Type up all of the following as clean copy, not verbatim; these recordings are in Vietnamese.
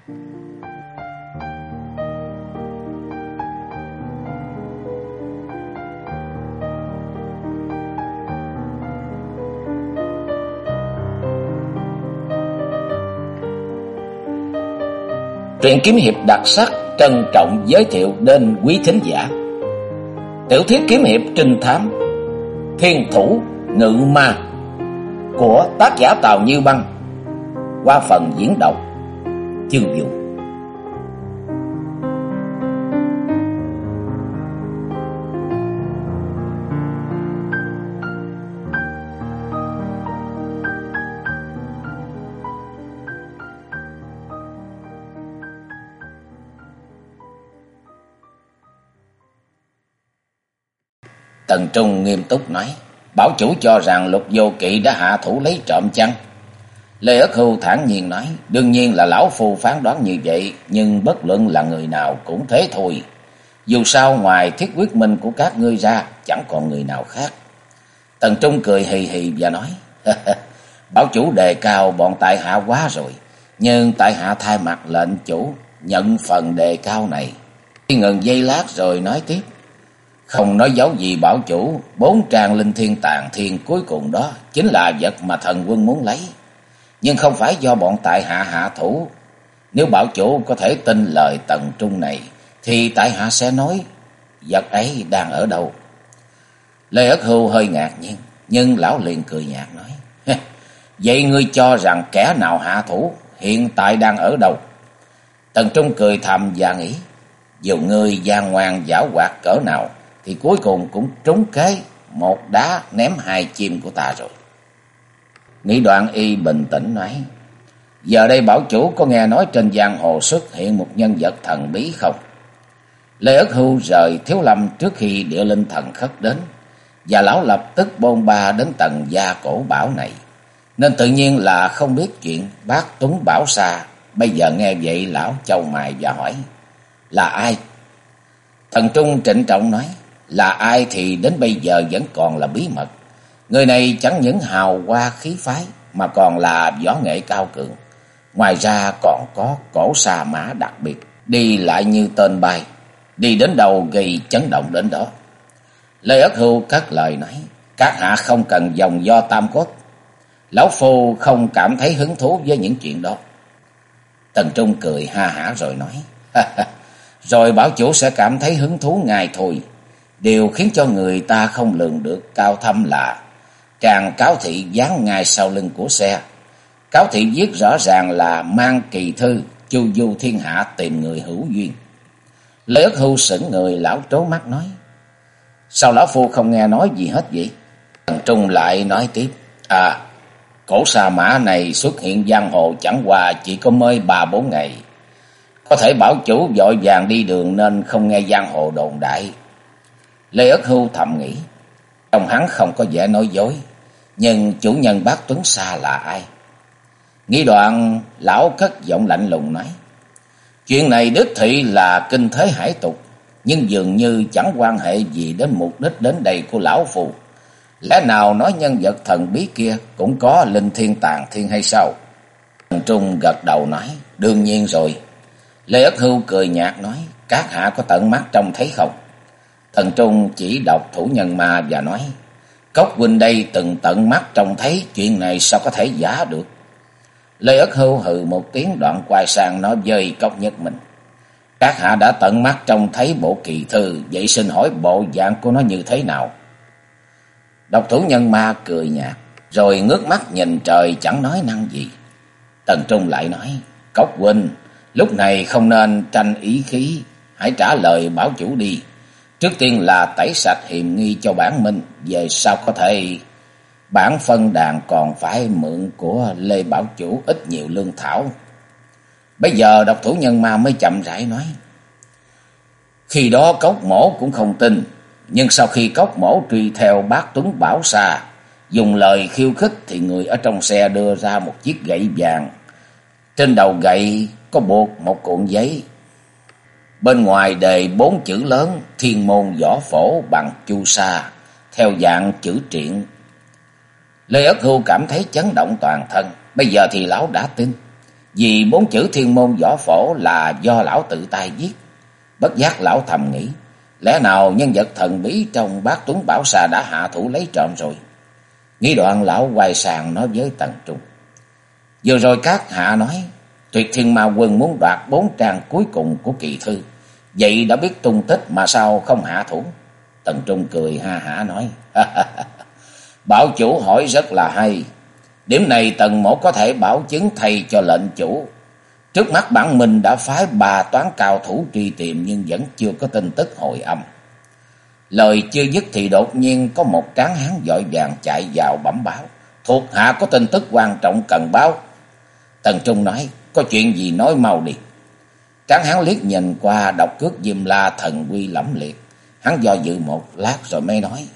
Truyện kiếm hiệp đặc sắc trân trọng giới thiệu đến quý thính giả tiểu thuyết kiếm hiệp trinh thám Thiên Thủ Ngự Ma của tác giả Tào Như Băng qua phần diễn đọc Chương Vũ. Tần Trung nghiêm túc nói: "Bảo chủ cho rằng Lục Vô Kỵ đã hạ thủ lấy trộm chăng?" Lê Ất Hưu thản nhiên nói: "Đương nhiên là lão phu phán đoán như vậy, nhưng bất luận là người nào cũng thế thôi. Dù sao ngoài Thiết Quyết Minh của các ngươi ra, chẳng còn người nào khác." Tần Trung cười hì hì và nói: "Bảo chủ đề cao bọn tại hạ quá rồi, nhưng tại hạ thay mặt lệnh chủ nhận phần đề cao này." Ngừng giây lát rồi nói tiếp: "Không nói dấu gì bảo chủ, 4 trang linh thiên tàn thiên cuối cùng đó chính là vật mà thần quân muốn lấy. Nhưng không phải do bọn tại hạ hạ thủ. Nếu bảo chủ có thể tin lời Tần Trung này, thì tại hạ sẽ nói vật ấy đang ở đâu." Lê Ất Hưu hơi ngạc nhiên, nhưng lão liền cười nhạt nói: "Vậy ngươi cho rằng kẻ nào hạ thủ hiện tại đang ở đâu?" Tần Trung cười thầm và nghĩ: dù ngươi gian ngoan giảo hoạt cỡ nào, thì cuối cùng cũng trúng kế một đá ném 2 chim của ta rồi. Nghĩ đoạn y bình tĩnh nói: "Giờ đây bảo chủ có nghe nói trên giang hồ xuất hiện một nhân vật thần bí không?" Lê Ất Hưu rời Thiếu Lâm trước khi địa linh thần khất đến, và lão lập tức bôn ba đến tầng gia cổ bảo này, nên tự nhiên là không biết chuyện Bác Tuấn Bảo Sa. Bây giờ nghe vậy lão chau mày và hỏi: "Là ai?" Thần Trung trịnh trọng nói: "Là ai thì đến bây giờ vẫn còn là bí mật. Người này chẳng những hào hoa khí phái, mà còn là võ nghệ cao cường. Ngoài ra còn có cổ sa mã đặc biệt, đi lại như tên bay, đi đến đâu gây chấn động đến đó." Lê Ất Hưu cất lời nói: "Các hạ không cần vòng vo tam quốc. Lão phu không cảm thấy hứng thú với những chuyện đó." Tần Trung cười ha hả rồi nói: "Rồi bảo chủ sẽ cảm thấy hứng thú ngay thôi. Điều khiến cho người ta không lường được cao thâm là tràng cáo thị dán ngay sau lưng của xe. Cáo thị viết rõ ràng là mang kỳ thư chu du thiên hạ tìm người hữu duyên." Lê Ất Hưu sững người, lão trố mắt nói: "Sao lão phu không nghe nói gì hết vậy?" Tần Trung lại nói tiếp: Cổ sa mã này xuất hiện giang hồ chẳng qua chỉ có mới 3-4 ngày. Có thể bảo chủ vội vàng đi đường nên không nghe giang hồ đồn đại." Lê Ất Hưu thầm nghĩ, trong hắn không có vẻ nói dối, nhưng chủ nhân Bác Tuấn Sa là ai? Nghĩ đoạn lão cất giọng lạnh lùng nói: "Chuyện này đích thị là kinh thế hải tục, nhưng dường như chẳng quan hệ gì đến mục đích đến đây của lão phù. Lẽ nào nói nhân vật thần bí kia cũng có linh thiên tàn thiên hay sao?" Tần Trung gật đầu nói: "Đương nhiên rồi." Lê Ất Hưu cười nhạt nói: "Các hạ có tận mắt trông thấy không?" Tần Trung chỉ Độc Thủ Nhân Ma và nói: "Cốc huynh đây từng tận mắt trông thấy, chuyện này sao có thể giả được?" Lê Ất Hưu hừ một tiếng, đoạn quay sang nói với Cốc Nhất Minh: "Các hạ đã tận mắt trông thấy bộ kỳ thư, vậy xin hỏi bộ dạng của nó như thế nào?" Độc Thủ Nhân Ma cười nhạt, rồi ngước mắt nhìn trời chẳng nói năng gì. Tần Trung lại nói: "Cốc huynh, lúc này không nên tranh ý khí, hãy trả lời bảo chủ đi. Trước tiên là tẩy sạch hiềm nghi cho bản minh, về sau có thể bản phân đàn còn phải mượn của Lê bảo chủ ít nhiều lương thảo." Bây giờ Độc Thủ Nhân Ma mới chậm rãi nói: "Khi đó Cốc mỗ cũng không tin, nhưng sau khi Cốc mỗ truy theo Bác Tuấn Bảo Sa, dùng lời khiêu khích, thì người ở trong xe đưa ra một chiếc gậy vàng. Trên đầu gậy có buộc một cuộn giấy, bên ngoài đề 4 chữ lớn: Thiên môn võ phổ bằng chu sa, theo dạng chữ triện." Lê Ất Hưu cảm thấy chấn động toàn thân. Bây giờ thì lão đã tin. Vì 4 chữ Thiên Môn Võ Phổ là do lão tự tay viết. Bất giác lão thầm nghĩ, lẽ nào nhân vật thần bí trong Bát Tuấn Bảo Xà đã hạ thủ lấy trộm rồi. Nghĩ đoạn lão quay sang nói với Tần Trung: vừa rồi các hạ nói Tuyệt Thiên Ma Quân muốn đoạt 4 trang cuối cùng của kỳ thư, vậy đã biết tung tích mà sao không hạ thủ? Tần Trung cười ha hả nói: bảo chủ hỏi rất là hay. Điểm này Tần mỗ có thể bảo chứng thay cho lệnh chủ. Trước mắt bản mình đã phái 3 toán cao thủ truy tìm nhưng vẫn chưa có tin tức hồi âm. Lời chưa dứt thì đột nhiên có một tráng hán vội vàng chạy vào bẩm báo: thuộc hạ có tin tức quan trọng cần báo. Tần Trung nói: có chuyện gì nói mau đi. Tráng hán liếc nhìn qua độc cước Diêm La thần uy lẫm liệt. Hắn do dự một lát rồi mới nói: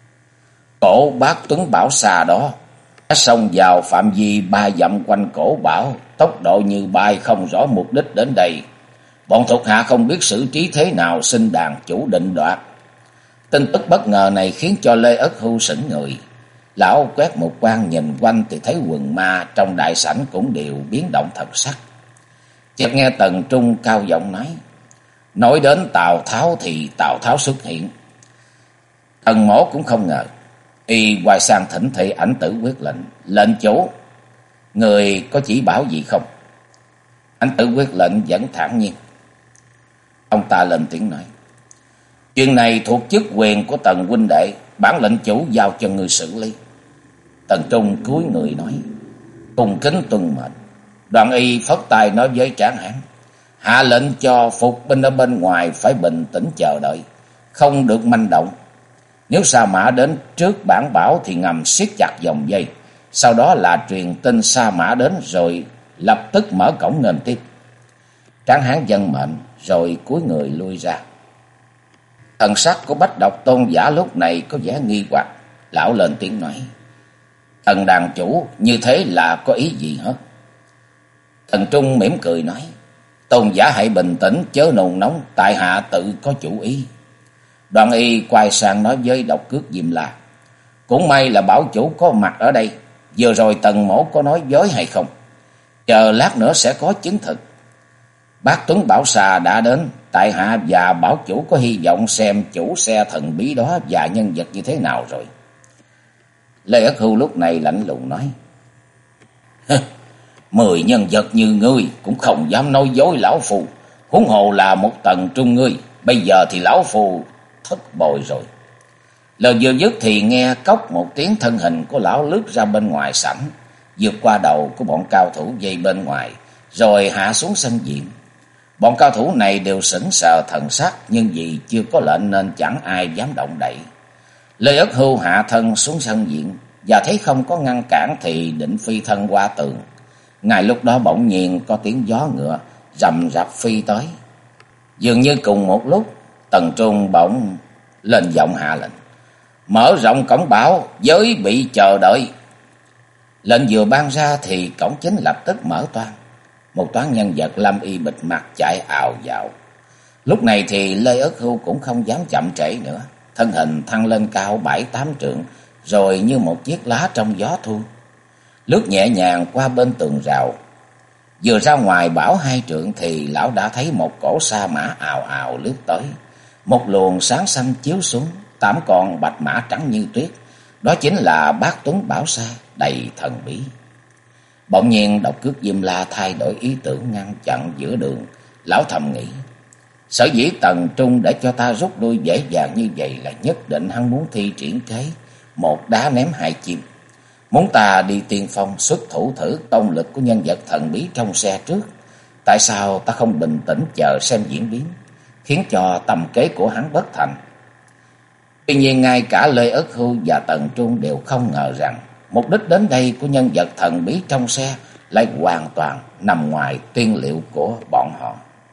cổ Bát Tuấn Bảo Xà đó đã xông vào phạm vi 3 dặm quanh cổ bảo, tốc độ như bay không rõ mục đích đến đây. Bọn thuộc hạ không biết xử trí thế nào, xin đàn chủ định đoạt. Tin tức bất ngờ này khiến cho Lê Ất Hưu sững người. Lão quét một quan nhìn quanh thì thấy quần ma trong đại sảnh cũng đều biến động thần sắc. Chợt nghe Tần Trung cao giọng nói đến Tào Tháo thì Tào Tháo xuất hiện. Tần mỗ cũng không ngờ. Y quay sang thỉnh thị Ảnh Tử quyết lệnh: lệnh chủ, người có chỉ bảo gì không? Ảnh Tử quyết lệnh vẫn thản nhiên. Ông ta lên tiếng nói: chuyện này thuộc chức quyền của Tần huynh đệ, bản lệnh chủ giao cho người xử lý. Tần Trung cúi người nói: cung kính tuân mệnh. Đoạn y phất tay nói với tráng hán: hạ lệnh cho phục binh ở bên ngoài phải bình tĩnh chờ đợi, không được manh động. Nếu Sa Mã đến trước bản bảo thì ngầm siết chặt vòng dây, sau đó là truyền tin Sa Mã đến rồi lập tức mở cổng nghênh tiếp. Tráng hán vâng mệnh rồi cúi người lui ra. Thần sắc của Bách Độc tôn giả lúc này có vẻ nghi hoặc. Lão lên tiếng nói: Tần đàn chủ, như thế là có ý gì hả? Tần Trung mỉm cười nói: tôn giả hãy bình tĩnh chớ nôn nóng, tại hạ tự có chủ ý. Đoạn y quay sang nói với độc cước Diêm La: cũng may là bảo chủ có mặt ở đây. Vừa rồi Tần mỗ có nói dối hay không? Chờ lát nữa sẽ có chứng thực. Bát Tuấn Bảo Xà đã đến, tại hạ và bảo chủ có hy vọng xem chủ xe thần bí đó và nhân vật như thế nào rồi. Lê Ất Hưu lúc này lạnh lùng nói: 10 nhân vật như ngươi cũng không dám nói dối lão phu, huống hồ là một Tần Trung ngươi. Bây giờ thì lão phu thất bội rồi. Lời vừa dứt thì nghe cốc một tiếng, thân hình của lão lướt ra bên ngoài sảnh, vượt qua đầu của bọn cao thủ dây bên ngoài, rồi hạ xuống sân diện. Bọn cao thủ này đều sững sờ thần sắc, nhưng vì chưa có lệnh nên chẳng ai dám động đậy. Lê Ất Hưu hạ thân xuống sân diện và thấy không có ngăn cản thì định phi thân qua tường. Ngay lúc đó bỗng nhiên có tiếng gió ngựa rầm rập phi tới. Dường như cùng một lúc, Tần Trung bỗng lên giọng hạ lệnh: mở rộng cổng bảo, giới bị chờ đợi. Lệnh vừa ban ra thì cổng chính lập tức mở toang. Một toán nhân vật lâm y bịt mặt chạy ào vào. Lúc này thì Lê Ất Hưu cũng không dám chậm trễ nữa, thân hình thăng lên cao 7-8 trượng, rồi như một chiếc lá trong gió thu, lướt nhẹ nhàng qua bên tường rào. Vừa ra ngoài bảo 2 trượng thì lão đã thấy một cỗ sa mã ào ào lướt tới. Một luồng sáng xanh chiếu xuống, 8 con bạch mã trắng như tuyết. Đó chính là Bát Tuấn Bảo Xà đầy thần bí. Bỗng nhiên độc cước Diêm La thay đổi ý tưởng ngăn chặn giữa đường. Lão thầm nghĩ: sở dĩ Tần Trung để cho ta rút lui dễ dàng như vậy là nhất định hắn muốn thi triển kế một đá ném 2 chim. Muốn ta đi tiên phong xuất thủ thử công lực của nhân vật thần bí trong xe trước. Tại sao ta không bình tĩnh chờ xem diễn biến, khiến cho tầm kế của hắn bất thành? Tuy nhiên ngay cả Lê Ất Hưu và Tần Trung đều không ngờ rằng mục đích đến đây của nhân vật thần bí trong xe lại hoàn toàn nằm ngoài tuyên liệu của bọn họ.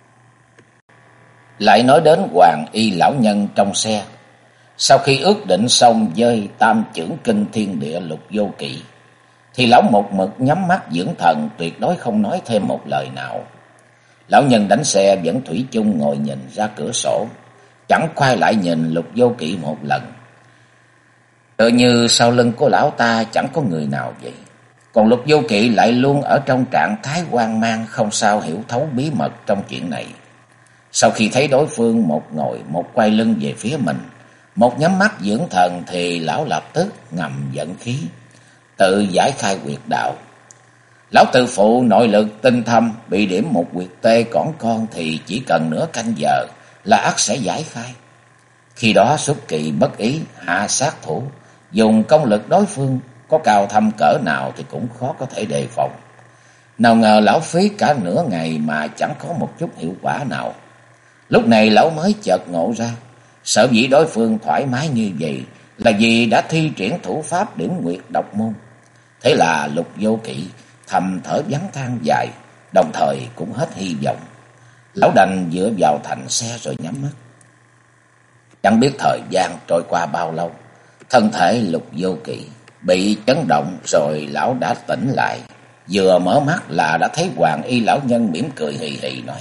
Lại nói đến Hoàng Y lão nhân trong xe, sau khi ước định xong với tam chưởng kinh thiên địa Lục Vô Kỵ, thì lão một mực nhắm mắt dưỡng thần, tuyệt đối không nói thêm một lời nào. Lão nhân đánh xe vẫn thủy chung ngồi nhìn ra cửa sổ, chẳng quay lại nhìn Lục Vô Kỵ một lần. Tựa như sau lưng của lão ta chẳng có người nào vậy. Còn Lục Vô Kỵ lại luôn ở trong trạng thái hoang mang, không sao hiểu thấu bí mật trong chuyện này. Sau khi thấy đối phương một ngồi một quay lưng về phía mình, một nhắm mắt dưỡng thần, thì lão lập tức ngầm dẫn khí, tự giải khai huyệt đạo. Lão tự phụ nội lực tinh thâm, bị điểm một huyệt tê cỏn con thì chỉ cần nửa canh giờ là ắt sẽ giải khai. Khi đó xuất kỳ bất ý hạ sát thủ, dùng công lực đối phương có cao thâm cỡ nào thì cũng khó có thể đề phòng. Nào ngờ lão phí cả nửa ngày mà chẳng có một chút hiệu quả nào. Lúc này lão mới chợt ngộ ra, sở dĩ đối phương thoải mái như vậy là vì đã thi triển thủ pháp điểm nguyệt độc môn. Thế là Lục Vô Kỵ thầm thở vắng than dài, đồng thời cũng hết hy vọng. Lão đành dựa vào thành xe rồi nhắm mắt. Chẳng biết thời gian trôi qua bao lâu, thân thể Lục Vô Kỵ bị chấn động rồi lão đã tỉnh lại. Vừa mở mắt là đã thấy Hoàng Y lão nhân mỉm cười hì hì nói: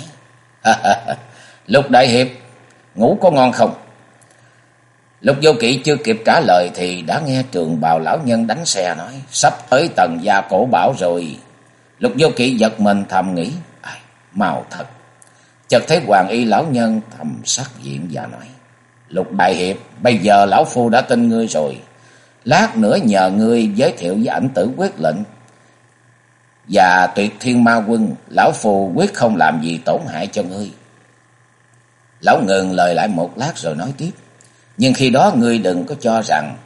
Lục đại hiệp, ngủ có ngon không? Lục Vô Kỵ chưa kịp trả lời thì đã nghe Trường Bào lão nhân đánh xe nói: Sắp tới Tần gia cổ bảo rồi. Lục Vô Kỵ giật mình thầm nghĩ: mau thật. Chợt thấy Hoàng Y lão nhân thầm sắc diện và nói: Lục đại hiệp, bây giờ lão phu đã tin ngươi rồi. Lát nữa nhờ ngươi giới thiệu với ảnh tử quyết lệnh và Tuyệt Thiên Ma Quân, lão phu quyết không làm gì tổn hại cho ngươi. Lão ngừng lời lại một lát rồi nói tiếp: Nhưng khi đó ngươi đừng có cho rằng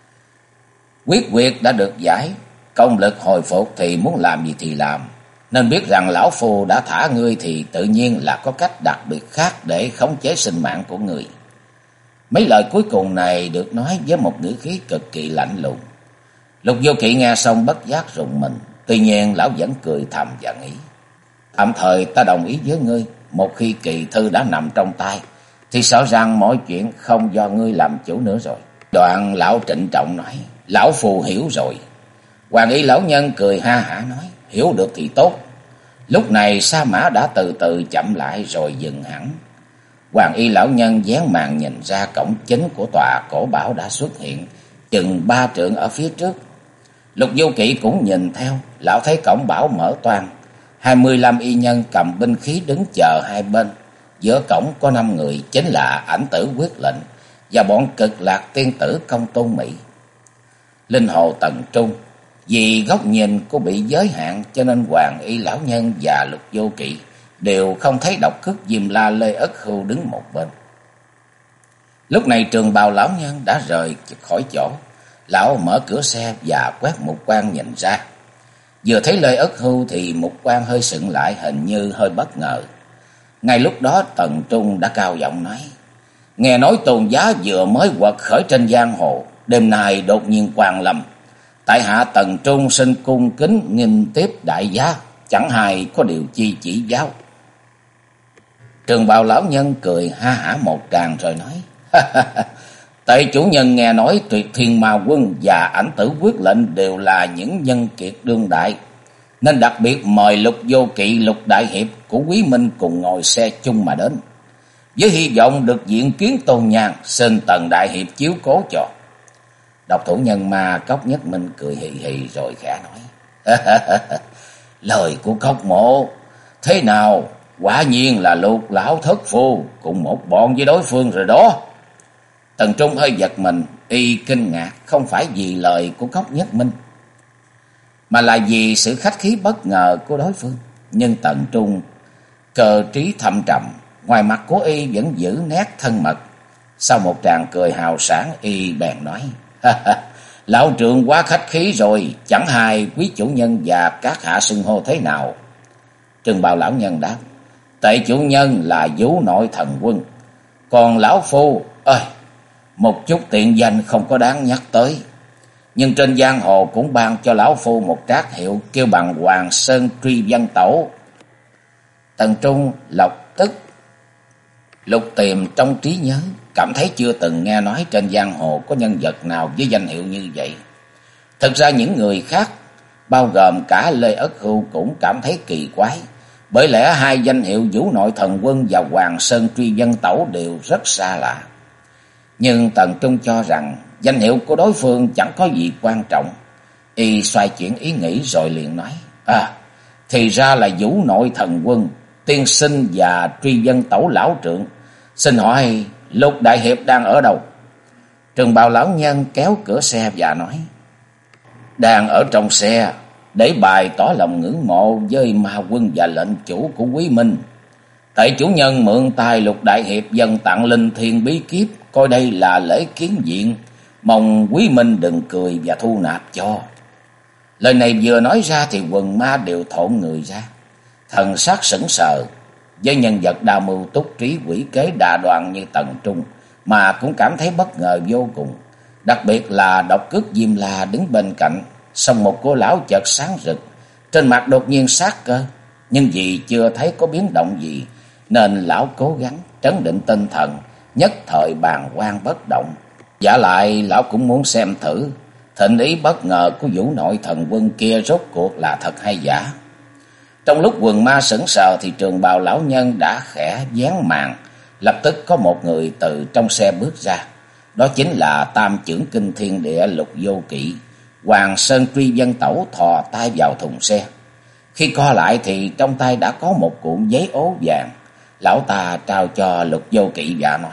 quyết quyệt đã được giải, công lực hồi phục thì muốn làm gì thì làm. Nên biết rằng lão phu đã thả ngươi thì tự nhiên là có cách đặc biệt khác để khống chế sinh mạng của ngươi. Mấy lời cuối cùng này được nói với một ngữ khí cực kỳ lạnh lùng. Lục Vô Kỵ nghe xong bất giác rùng mình. Tuy nhiên lão vẫn cười thầm và nghĩ: Tạm thời ta đồng ý với ngươi. Một khi kỳ thư đã nằm trong tay thì sợ rằng mọi chuyện không do ngươi làm chủ nữa rồi. Đoạn lão trịnh trọng nói: Lão phù hiểu rồi. Hoàng Y lão nhân cười ha hả nói: Hiểu được thì tốt. Lúc này sa mã đã từ từ chậm lại rồi dừng hẳn. Hoàng Y lão nhân dán màn nhìn ra cổng chính của tòa cổ bảo đã xuất hiện chừng 3 trượng ở phía trước. Lục Vô Kỵ cũng nhìn theo. Lão thấy cổng bảo mở toang, 25 y nhân cầm binh khí đứng chờ hai bên. Giữa cổng có 5 người, chính là ảnh tử quyết lệnh và bọn Cực Lạc tiên tử Công Tôn Mỹ. Linh hồ Tần Trung vì góc nhìn của bị giới hạn cho nên Hoàng Y lão nhân và Lục Vô Kỵ đều không thấy độc cước Diêm La Lê Ất Hưu đứng một bên. Lúc này Trường Bào lão nhân đã rời khỏi chỗ. Lão mở cửa xe và quét mục quang nhìn ra. Vừa thấy Lê Ất Hưu thì mục quang hơi sững lại, hình như hơi bất ngờ. Ngay lúc đó Tần Trung đã cao giọng nói: Nghe nói Tôn giá vừa mới quật khởi trên giang hồ, đêm nay đột nhiên quang lâm. Tại hạ Tần Trung xin cung kính nghinh tiếp đại giá, chẳng hay có điều chi chỉ giáo. Trường Bào lão nhân cười ha hả một tràng rồi nói: Tại chủ nhân nghe nói Tuyệt Thiên Ma Quân và ảnh tử quyết lệnh đều là những nhân kiệt đương đại, nên đặc biệt mời Lục Vô Kỵ, Lục đại hiệp của Quý Minh cùng ngồi xe chung mà đến, với hy vọng được diện kiến Tôn Nhan, xin Tần đại hiệp chiếu cố cho. Độc thủ nhân ma Cốc Nhất Minh cười hì hì rồi khẽ nói: Lời của Cốc Mộ thế nào, quả nhiên là Lục lão thất phu cùng một bọn với đối phương rồi đó. Tần Trung hơi giật mình, y kinh ngạc không phải vì lời của Cốc Nhất Minh, mà là vì sự khách khí bất ngờ của đối phương. Nhưng Tần Trung cơ trí thâm trầm, ngoài mặt của y vẫn giữ nét thân mật. Sau một tràng cười hào sảng, y bèn nói: Lão trượng quá khách khí rồi, chẳng hay quý chủ nhân và các hạ xưng hô thế nào? Trường Bào lão nhân đáp: Tệ chủ nhân là Vũ Nội Thần Quân, còn lão phu một chút tiện danh không có đáng nhắc tới. Nhưng trên giang hồ cũng ban cho lão phu một trác hiệu kêu bằng Hoàng Sơn Truy Văn Tẩu. Tần Trung lập tức lục tìm trong trí nhớ, cảm thấy chưa từng nghe nói trên giang hồ có nhân vật nào với danh hiệu như vậy. Thực ra những người khác, bao gồm cả Lê Ất Hưu, cũng cảm thấy kỳ quái, bởi lẽ hai danh hiệu Vũ Nội Thần Quân và Hoàng Sơn Truy Văn Tẩu đều rất xa lạ. Nhưng Tần Trung cho rằng danh hiệu của đối phương chẳng có gì quan trọng, Y xoay chuyển ý nghĩ rồi liền nói: thì ra là Vũ Nội Thần Quân, tiên sinh và truy dân tẩu lão trượng. Xin hỏi Lục đại hiệp đang ở đâu? Trường bào lão nhân kéo cửa xe và nói: đang ở trong xe, để bày tỏ lòng ngưỡng mộ với ma quân và lệnh chủ của Quý Minh. Tại chủ nhân mượn tay Lục đại hiệp dâng tặng linh thiên bí kíp, coi đây là lễ kiến diện, mong Quý Minh đừng cười và thu nạp cho. Lời này vừa nói ra thì quần ma đều thộn người ra, thần sắc sững sờ. Với nhân vật đa mưu túc trí quỷ kế đa đoan như Tần Trung mà cũng cảm thấy bất ngờ vô cùng. Đặc biệt là Độc Cước Diêm La đứng bên cạnh, song một cô lão chợt sáng rực, trên mặt đột nhiên sát cơ. Nhưng vì chưa thấy có biến động gì nên lão cố gắng trấn định tinh thần, nhất thời bàng quan bất động. Vả lại lão cũng muốn xem thử thịnh ý bất ngờ của Vũ Nội Thần Quân kia rốt cuộc là thật hay giả. Trong lúc quần ma sững sờ thì trường bào lão nhân đã khẽ dán màn, lập tức có một người từ trong xe bước ra. Đó chính là tam chưởng kinh thiên địa Lục Vô Kỵ. Hoàng Sơn truy dân tẩu thò tay vào thùng xe. Khi co lại thì trong tay đã có một cuộn giấy ố vàng. Lão ta trao cho Lục Vô Kỵ và nói: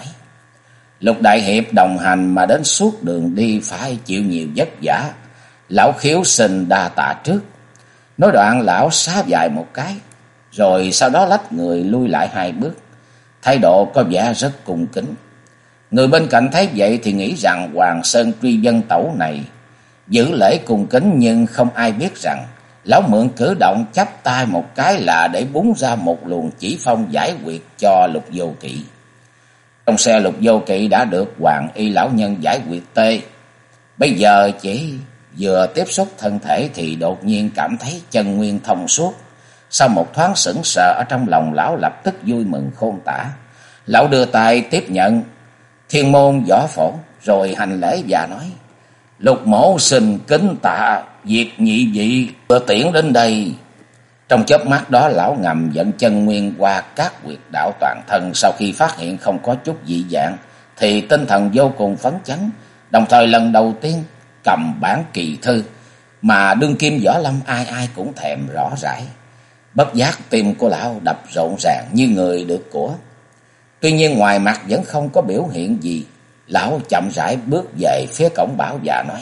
Lục đại hiệp đồng hành mà đến suốt đường đi phải chịu nhiều vất vả, lão khiếu xin đa tạ trước. Nói đoạn lão xá dài một cái, rồi sau đó lách người lui lại 2 bước, thái độ có vẻ rất cung kính. Người bên cạnh thấy vậy thì nghĩ rằng Hoàng Sơn truy dân tẩu này giữ lễ cung kính, nhưng không ai biết rằng lão mượn cử động chắp tay một cái là để búng ra một luồng chỉ phong giải quyết cho Lục Vô Kỵ. Trong xe Lục Vô Kỵ đã được Hoàng y lão nhân giải quyết tê. Bây giờ chỉ vừa tiếp xúc thân thể thì đột nhiên cảm thấy chân nguyên thông suốt. Sau một thoáng sững sờ ở trong lòng lão lập tức vui mừng khôn tả. Lão đưa tay tiếp nhận thiên môn võ phổ rồi hành lễ và nói: Lục mổ xin kính tạ việc nhị vị vừa tiễn đến đây. Trong chớp mắt đó lão ngầm dẫn chân nguyên qua các huyệt đạo toàn thân. Sau khi phát hiện không có chút dị dạng thì tinh thần vô cùng phấn chấn, đồng thời lần đầu tiên cầm bản kỳ thư mà đương kim võ lâm ai ai cũng thèm rõ rãi. Bất giác tim của lão đập rộn ràng như người được của. Tuy nhiên ngoài mặt vẫn không có biểu hiện gì. Lão chậm rãi bước về phía cổng bảo và nói: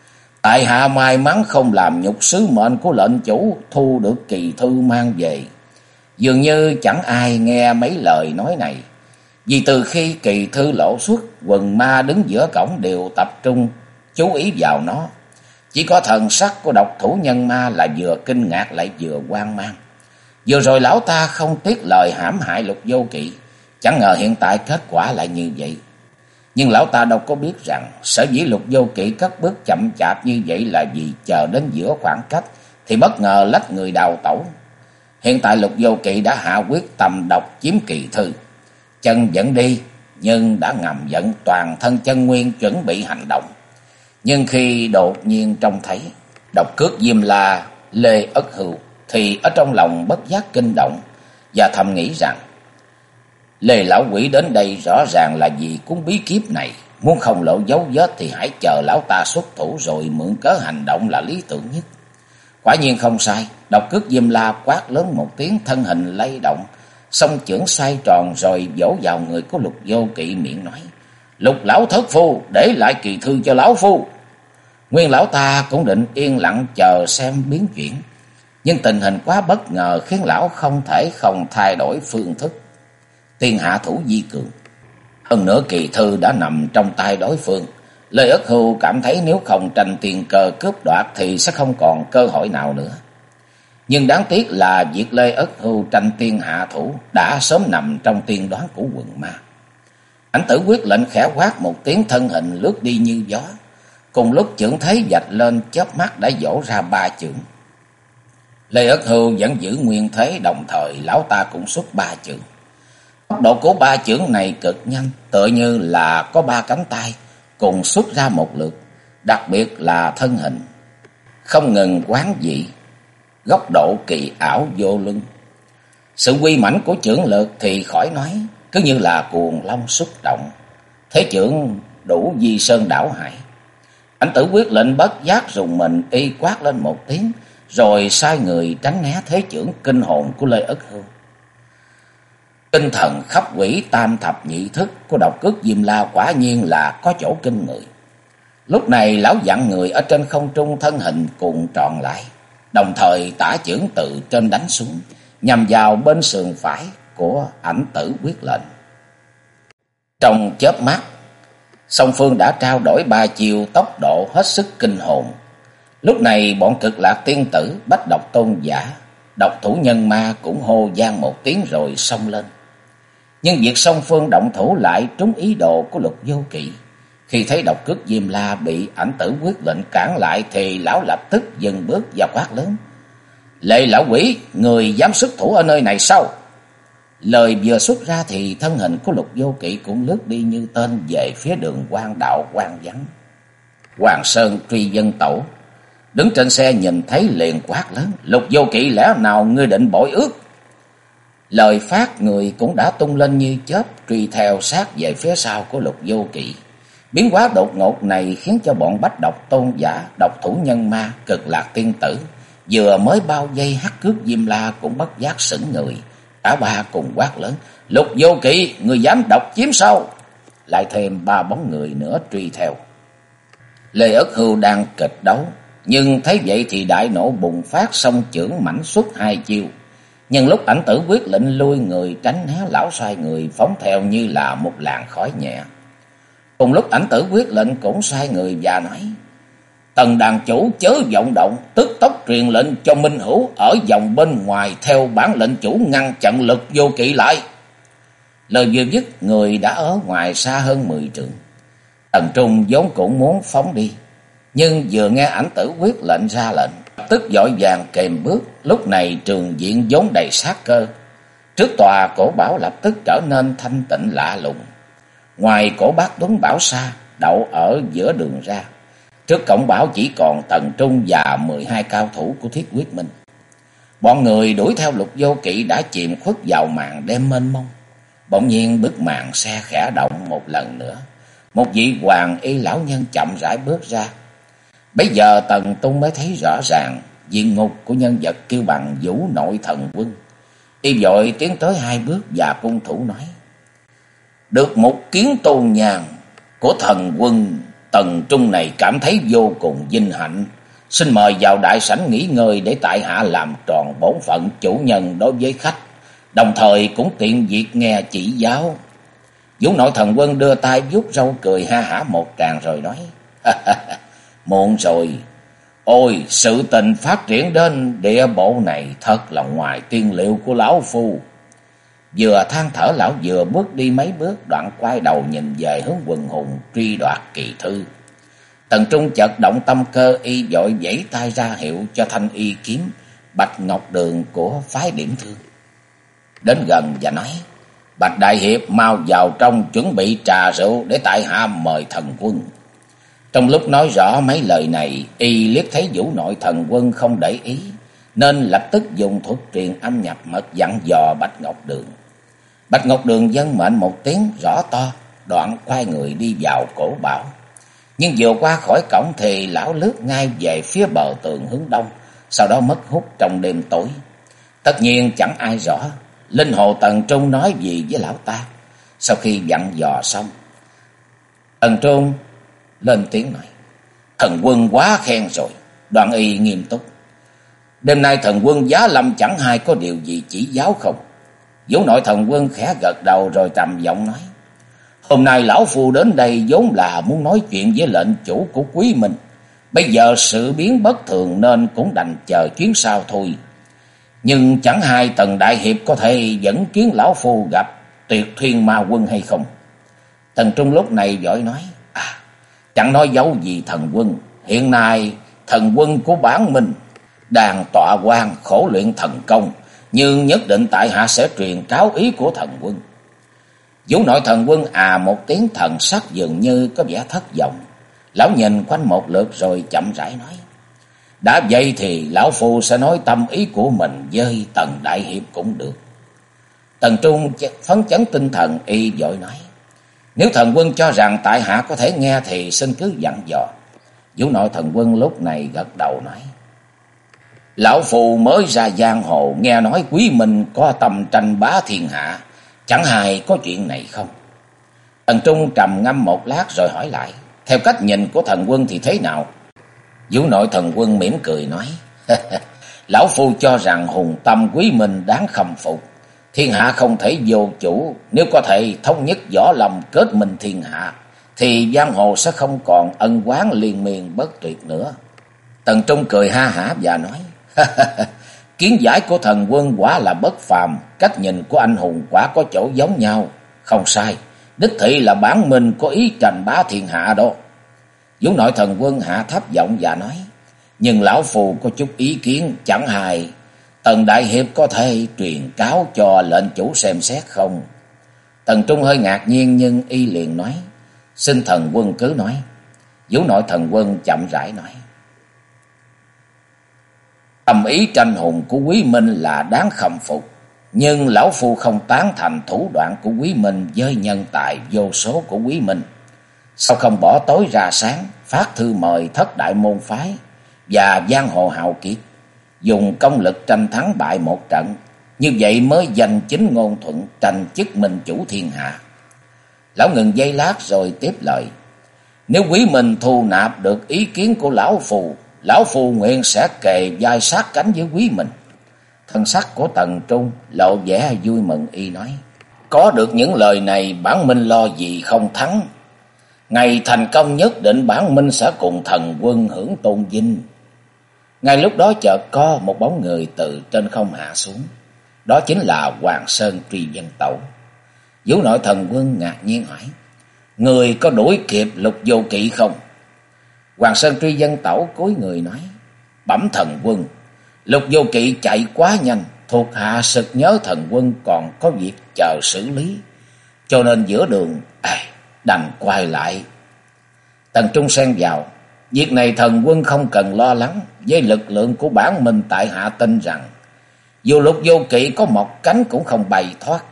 Tại hạ may mắn không làm nhục sứ mệnh của lệnh chủ, thu được kỳ thư mang về. Dường như chẳng ai nghe mấy lời nói này, vì từ khi kỳ thư lộ xuất, quần ma đứng giữa cổng đều tập trung chú ý vào nó. Chỉ có thần sắc của độc thủ nhân ma là vừa kinh ngạc lại vừa hoang mang. Vừa rồi lão ta không tiếc lời hãm hại Lục Vô Kỵ, chẳng ngờ hiện tại kết quả lại như vậy. Nhưng lão ta đâu có biết rằng sở dĩ Lục Vô Kỵ cất bước chậm chạp như vậy là vì chờ đến giữa khoảng cách thì bất ngờ lách người đào tẩu. Hiện tại Lục Vô Kỵ đã hạ quyết tâm độc chiếm kỳ thư. Chân vẫn đi nhưng đã ngầm dẫn toàn thân chân nguyên chuẩn bị hành động. Nhưng khi đột nhiên trông thấy Độc Cước Diêm La, Lê Ất Hưu thì ở trong lòng bất giác kinh động và thầm nghĩ rằng Lê lão quỷ đến đây rõ ràng là vì cuốn bí kíp này, muốn không lộ dấu vết thì hãy chờ lão ta xuất thủ rồi mượn cớ hành động là lý tưởng nhất. Quả nhiên không sai, Độc Cước Diêm La quát lớn một tiếng, thân hình lay động, song chưởng xoay tròn rồi vỗ vào người của Lục Vô Kỵ, miệng nói: Lục lão thất phu, để lại kỳ thư cho lão phu. Nguyên lão ta cũng định yên lặng chờ xem biến chuyển, nhưng tình hình quá bất ngờ khiến lão không thể không thay đổi phương thức tiên hạ thủ vi cường. Hơn nữa kỳ thư đã nằm trong tay đối phương. Lê Ất Hưu cảm thấy nếu không tranh tiền cờ cướp đoạt thì sẽ không còn cơ hội nào nữa. Nhưng đáng tiếc là việc Lê Ất Hưu tranh tiên hạ thủ đã sớm nằm trong tiên đoán của quần ma. Ảnh Tử quyết lệnh khẽ quát một tiếng, thân hình lướt đi như gió. Cùng lúc chưởng thế vạch lên, chớp mắt đã vỗ ra 3 chưởng. Lê Ất Hưu vẫn giữ nguyên thế, đồng thời lão ta cũng xuất 3 chưởng. Tốc độ của 3 chưởng này cực nhanh, tựa như là có 3 cánh tay cùng xuất ra một lượt, đặc biệt là thân hình không ngừng quán dị, góc độ kỳ ảo vô luân. Sự uy mãnh của chưởng lực thì khỏi nói, cứ như là cuồng long xuất động, thế chưởng đủ di sơn đảo hải. Ảnh Tử Quyết Lệnh bất giác rùng mình, y quát lên một tiếng, rồi sai người tránh né thế chưởng kinh hồn của Lê Ất Hưu. Tinh thần khắp quỷ tam thập nhị thức của độc cước Diêm La quả nhiên là có chỗ kinh người. Lúc này lão dặn người ở trên không trung thân hình cuộn tròn lại, đồng thời tả chưởng từ trên đánh xuống, nhằm vào bên sườn phải của Ảnh Tử Quyết Lệnh. Trong chớp mắt, song phương đã trao đổi ba chiêu tốc độ hết sức kinh hồn. Lúc này bọn Cực Lạc tiên tử, Bách Độc Tôn giả, Độc Thủ Nhân Ma cũng hô vang một tiếng rồi xông lên. Nhưng việc song phương động thủ lại trúng ý đồ của Lục Vô Kỵ. Khi thấy độc cước Diêm La bị Ảnh Tử Quyết Lệnh cản lại thì lão lập tức dừng bước và quát lớn: "Lệ lão quỷ, người dám xuất thủ ở nơi này sao?" Lời vừa xuất ra thì thân hình của Lục Vô Kỵ cũng lướt đi như tên về phía đường quan đạo hoang vắng. Hoàng Sơn Truy Dân Tẩu đứng trên xe nhìn thấy liền quát lớn: "Lục Vô Kỵ, lẽ nào ngươi định bội ước?" Lời phát người cũng đã tung lên như chớp, truy theo sát về phía sau của Lục Vô Kỵ. Biến hóa đột ngột này khiến cho bọn Bách Độc Tôn giả, Độc Thủ Nhân Ma, Cực Lạc tiên tử vừa mới bao vây hắc cước Diêm La cũng bất giác sững người. Cả ba cùng quát lớn: "Lục Vô Kỵ, người dám độc chiếm sao?" Lại thêm ba bóng người nữa truy theo. Lê Ất Hưu đang kịch đấu, nhưng thấy vậy thì đại nộ bùng phát, song chưởng mãnh xuất hai chiêu. Nhưng lúc Ảnh Tử Quyết Lệnh lui người tránh né, lão xoay người phóng theo như là một làn khói nhẹ. Cùng lúc Ảnh Tử Quyết Lệnh cũng xoay người và nói: "Tần đàn chủ chớ vọng động, tức tốc truyền lệnh cho Minh Hữu ở vòng bên ngoài theo bản lệnh chủ ngăn chặn Lục Vô Kỵ lại." Lời vừa dứt, người đã ở ngoài xa hơn 10 trượng. Tần Trung vốn cũng muốn phóng đi, nhưng vừa nghe Ảnh Tử Quyết Lệnh ra lệnh, tức vội vàng kềm bước. Lúc này trường diện vốn đầy sát cơ, trước tòa cổ bảo lập tức trở nên thanh tịnh lạ lùng. Ngoài cổ Bát Tuấn Bảo Sa đậu ở giữa đường ra, trước cổng bảo chỉ còn Tần Trung và 12 cao thủ của Thiết Quyết Minh. Bọn người đuổi theo Lục Vô Kỵ đã chìm khuất vào màn đêm mênh mông. Bỗng nhiên bức màn xe khẽ động một lần nữa, một vị hoàng y lão nhân chậm rãi bước ra. Bấy giờ Tần Tung mới thấy rõ ràng diện ngục của nhân vật kêu bằng Vũ Nội Thần Quân. Y vội tiến tới hai bước và cung thủ nói: "Được một kiến tôn nhàn của thần quân Tần Trung này cảm thấy vô cùng vinh hạnh. Xin mời vào đại sảnh nghỉ ngơi để tại hạ làm tròn bổn phận chủ nhân đối với khách, đồng thời cũng tiện việc nghe chỉ giáo." Vũ Nội Thần Quân đưa tay vuốt râu cười ha hả một tràng rồi nói: "Muộn rồi. Ôi, sự tình phát triển đến địa bộ này thật là ngoài tiên liệu của lão phu." Vừa than thở, lão vừa bước đi mấy bước, đoạn quay đầu nhìn về hướng quần hùng truy đoạt kỳ thư. Tần Trung chợt động tâm cơ, y vội vẫy tay ra hiệu cho thanh y kiếm Bạch Ngọc Đường của phái Điểm Thương đến gần và nói: "Bạch đại hiệp, mau vào trong chuẩn bị trà rượu để tại hạ mời thần quân." Trong lúc nói rõ mấy lời này, y liếc thấy Vũ Nội Thần Quân không để ý, nên lập tức dùng thuật truyền âm nhập mật dặn dò Bạch Ngọc Đường. Bạch Ngọc Đường vâng mệnh một tiếng rõ to, đoạn quay người đi vào cổ bảo. Nhưng vừa qua khỏi cổng thì lão lướt ngay về phía bờ tường hướng đông, sau đó mất hút trong đêm tối. Tất nhiên chẳng ai rõ linh hồ Tần Trung nói gì với lão ta. Sau khi dặn dò xong, Tần Trung lên tiếng nói: "Thần quân quá khen rồi." Đoạn y nghiêm túc: "Đêm nay thần quân giá lâm chẳng hay có điều gì chỉ giáo không?" Vũ Nội Thần Quân khẽ gật đầu rồi trầm giọng nói: "Hôm nay lão phu đến đây vốn là muốn nói chuyện với lệnh chủ của Quý Minh. Bây giờ sự biến bất thường nên cũng đành chờ chuyến sau thôi. Nhưng chẳng hay Tần đại hiệp có thể dẫn kiến lão phu gặp Tuyệt Thiên Ma Quân hay không?" Tần Trung lúc này vội nói: "Chẳng nói dấu gì thần quân. Hiện nay thần quân của bản Minh đang tọa quan khổ luyện thần công, nhưng nhất định tại hạ sẽ truyền cáo ý của thần quân." Vũ Nội Thần Quân một tiếng, thần sắc dường như có vẻ thất vọng. Lão nhìn quanh một lượt rồi chậm rãi nói: "Đã vậy thì lão phu sẽ nói tâm ý của mình với Tần đại hiệp cũng được." Tần Trung phấn chấn tinh thần, y vội nói: "Nếu thần quân cho rằng tại hạ có thể nghe thì xin cứ dặn dò." Vũ Nội Thần Quân lúc này gật đầu nói: Lão phù mới ra giang hồ, nghe nói Quý Minh có tâm tranh bá thiên hạ, chẳng hay có chuyện này không? Tần Trung trầm ngâm một lát rồi hỏi lại: Theo cách nhìn của thần quân thì thế nào? Vũ Nội Thần Quân mỉm cười nói: Lão phu cho rằng hùng tâm Quý Minh đáng khâm phục. Thiên hạ không thể vô chủ, nếu có thể thống nhất võ lâm kết minh thiên hạ, thì giang hồ sẽ không còn ân oán liên miên bất tuyệt nữa. Tần Trung cười ha hả và nói: Kiến giải của thần quân quả là bất phàm, cách nhìn của anh hùng quả có chỗ giống nhau. Không sai, đích thị là bản minh có ý tranh bá thiên hạ đó. Vũ Nội Thần Quân hạ thấp giọng và nói: Nhưng lão phù có chút ý kiến, chẳng hài Tần đại hiệp có thể truyền cáo cho lệnh chủ xem xét không? Tần Trung hơi ngạc nhiên nhưng y liền nói: Xin thần quân cứ nói. Vũ Nội Thần Quân chậm rãi nói: Tâm ý tranh hùng của Quý Minh là đáng khâm phục, nhưng lão phu không tán thành thủ đoạn của Quý Minh với nhân tài vô số của Quý Minh. Sao không bỏ tối ra sáng, phát thư mời thất đại môn phái và giang hồ hào kiệt, dùng công lực tranh thắng bại một trận, như vậy mới giành chính ngôn thuận, tranh chức minh chủ thiên hạ. Lão ngừng giây lát rồi tiếp lời: Nếu Quý Minh thu nạp được ý kiến của lão phù nguyện sẽ kề vai sát cánh với Quý Minh. Thân sắc của Tần Trung lộ vẻ vui mừng, y nói: Có được những lời này, bản minh lo gì không thắng. Ngày thành công nhất định bản minh sẽ cùng thần quân hưởng tôn vinh. Ngay lúc đó chợt có một bóng người từ trên không hạ xuống, đó chính là Hoàng Sơn Truy Vân Tẩu. Vũ Nội Thần Quân ngạc nhiên hỏi: Người có đuổi kịp Lục Vô Kỵ không? Hoàng Sơn Truy Vân Tẩu cúi người nói: Bẩm thần quân, Lục Vô Kỵ chạy quá nhanh, thuộc hạ sực nhớ thần quân còn có việc chờ xử lý, cho nên giữa đường đành quay lại. Tần Trung xen vào: Việc này thần quân không cần lo lắng, với lực lượng của bản mình tại hạ tin rằng dù Lục Vô Kỵ có một cánh cũng không bay thoát.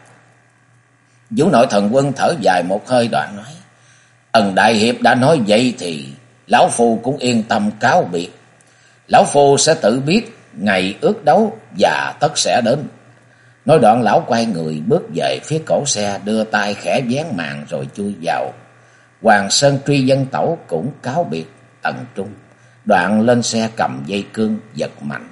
Vũ Nội Thần Quân thở dài một hơi đoạn nói: Tần đại hiệp đã nói vậy thì lão phu cũng yên tâm cáo biệt. Lão phu sẽ tự biết ngày ước đấu và tất sẽ đến. Nói đoạn lão quay người bước về phía cổ xe, đưa tay khẽ vén màn rồi chui vào. Hoàng Sơn Truy Vân Tẩu cũng cáo biệt Tần Trung, đoạn lên xe cầm dây cương giật mạnh.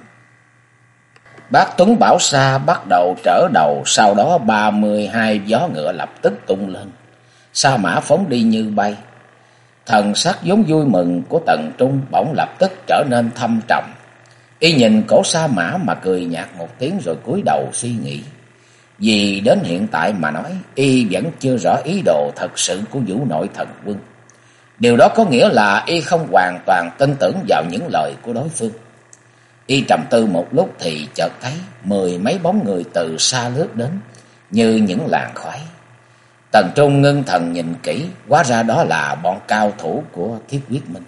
Bác Tuấn Bảo Sa bắt đầu trở đầu, sau đó 32 vó ngựa lập tức tung lên. Sa mã phóng đi như bay. Thần sắc vốn vui mừng của Tần Trung bỗng lập tức trở nên thâm trầm. Y nhìn cổ sa mã mà cười nhạt một tiếng rồi cúi đầu suy nghĩ. Vì đến hiện tại mà nói, y vẫn chưa rõ ý đồ thật sự của Vũ Nội Thần Quân. Điều đó có nghĩa là y không hoàn toàn tin tưởng vào những lời của đối phương. Y trầm tư một lúc thì chợt thấy 10 mấy bóng người từ xa lướt đến như những làn khói. Tần Trung ngưng thần nhìn kỹ, hóa ra đó là bọn cao thủ của Thiết Quyết Minh.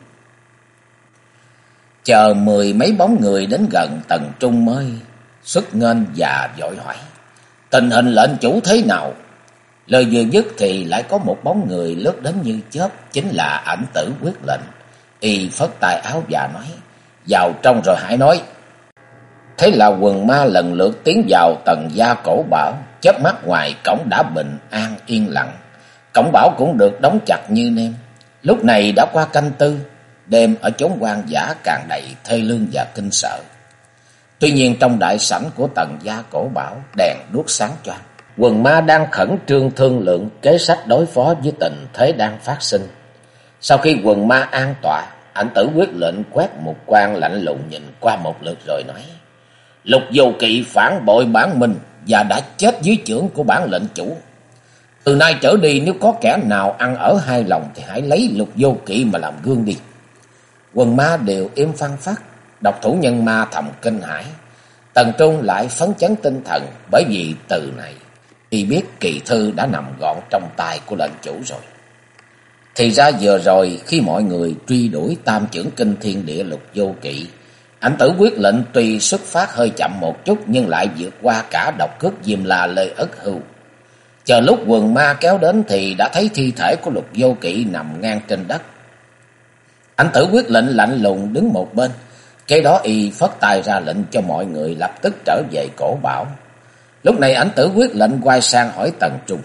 Chờ 10 mấy bóng người đến gần, Tần Trung mới xuất nghênh và vội hỏi: Tình hình lệnh chủ thế nào? Lời vừa dứt thì lại có một bóng người lướt đến như chớp, chính là Ảnh Tử Quyết Lệnh. Y phất tay áo và nói: Vào trong rồi hãy nói. Thế là quần ma lần lượt tiến vào tần gia cổ bảo, chớp mắt ngoài cổng đã bình an yên lặng. Cổng bảo cũng được đóng chặt như nêm. Lúc này đã qua canh tư, đêm ở chốn hoang dã càng đầy thê lương và kinh sợ. Tuy nhiên trong đại sảnh của tần gia cổ bảo, đèn đuốc sáng choang. Quần ma đang khẩn trương thương lượng kế sách đối phó với tình thế đang phát sinh. Sau khi quần ma an tọa, Ảnh Tử Quyết Lệnh quét một quan lạnh lùng nhìn qua một lượt rồi nói: Lục Vô Kỵ phản bội bản minh và đã chết dưới chưởng của bản lệnh chủ. Từ nay trở đi, nếu có kẻ nào ăn ở hai lòng thì hãy lấy Lục Vô Kỵ mà làm gương đi. Quần ma đều im phăng phắc. Độc thủ nhân ma thầm kinh hãi. Tần Trung lại phấn chấn tinh thần, bởi vì từ này y biết kỳ thư đã nằm gọn trong tay của lệnh chủ rồi. Thì ra vừa rồi khi mọi người truy đuổi tam chưởng kinh thiên địa Lục Vô Kỵ, Ảnh Tử Quyết Lệnh tuy xuất phát hơi chậm một chút nhưng lại vượt qua cả độc cước Diêm La Lê Ất Hưu. Chờ lúc quần ma kéo đến thì đã thấy thi thể của Lục Vô Kỵ nằm ngang trên đất. Ảnh Tử Quyết lệnh lạnh lùng đứng một bên. Kế đó y phất tay ra lệnh cho mọi người lập tức trở về cổ bảo. Lúc này Ảnh Tử Quyết lệnh quay sang hỏi Tần Trung.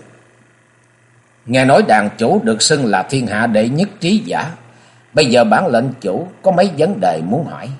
Nghe nói đàn chủ được xưng là thiên hạ đệ nhất trí giả. Bây giờ bản lệnh chủ có mấy vấn đề muốn hỏi.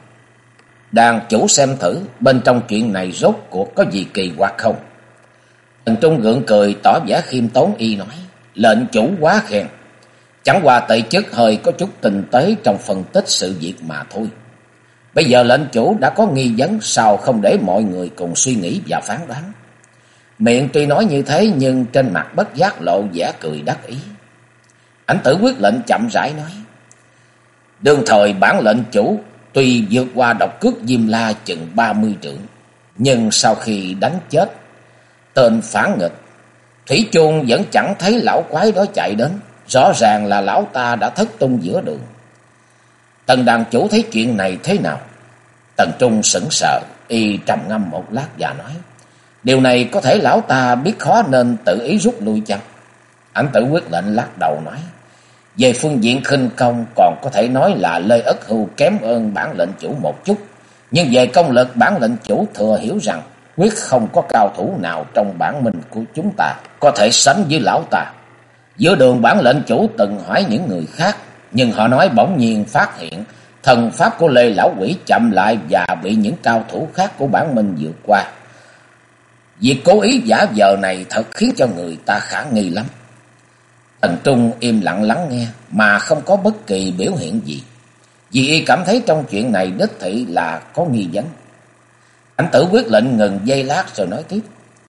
Đàn chủ xem thử bên trong chuyện này rốt cuộc có gì kỳ quặc không? Tần Trung gượng cười tỏ vẻ khiêm tốn y nói. Lệnh chủ quá khen. Chẳng qua tệ chức hơi có chút tinh tế trong phân tích sự việc mà thôi. Bây giờ lệnh chủ đã có nghi vấn, sao không để mọi người cùng suy nghĩ và phán đoán. Miệng tuy nói như thế nhưng trên mặt bất giác lộ vẻ cười đắc ý. Ảnh Tử Quyết lệnh chậm rãi nói. Đương thời bản lệnh chủ tuy vượt qua độc cước Diêm La chừng 30 trượng, nhưng sau khi đánh chết tên phản nghịch, thủy chung vẫn chẳng thấy lão quái đó chạy đến. Rõ ràng là lão ta đã thất tung giữa đường. Tần đàn chủ thấy chuyện này thế nào? Tần Trung sững sờ, y trầm ngâm một lát và nói. Điều này có thể lão ta biết khó nên tự ý rút lui chăng? Ảnh Tử Quyết lệnh lắc đầu nói. Về phương diện khinh công còn có thể nói là Lê Ất Hưu kém ơn bản lệnh chủ một chút. Nhưng về công lực bản lệnh chủ thừa hiểu rằng quyết không có cao thủ nào trong bản minh của chúng ta có thể sánh với lão ta. Giữa đường bản lệnh chủ từng hỏi những người khác, nhưng họ nói bỗng nhiên phát hiện thần pháp của Lê Lão Quỷ chậm lại và bị những cao thủ khác của bản minh vượt qua. Việc cố ý giả vờ này thật khiến cho người ta khả nghi lắm. Tần Trung im lặng lắng nghe mà không có bất kỳ biểu hiện gì, vì y cảm thấy trong chuyện này đích thị là có nghi vấn. Ảnh Tử Quyết lệnh ngừng giây lát rồi nói tiếp.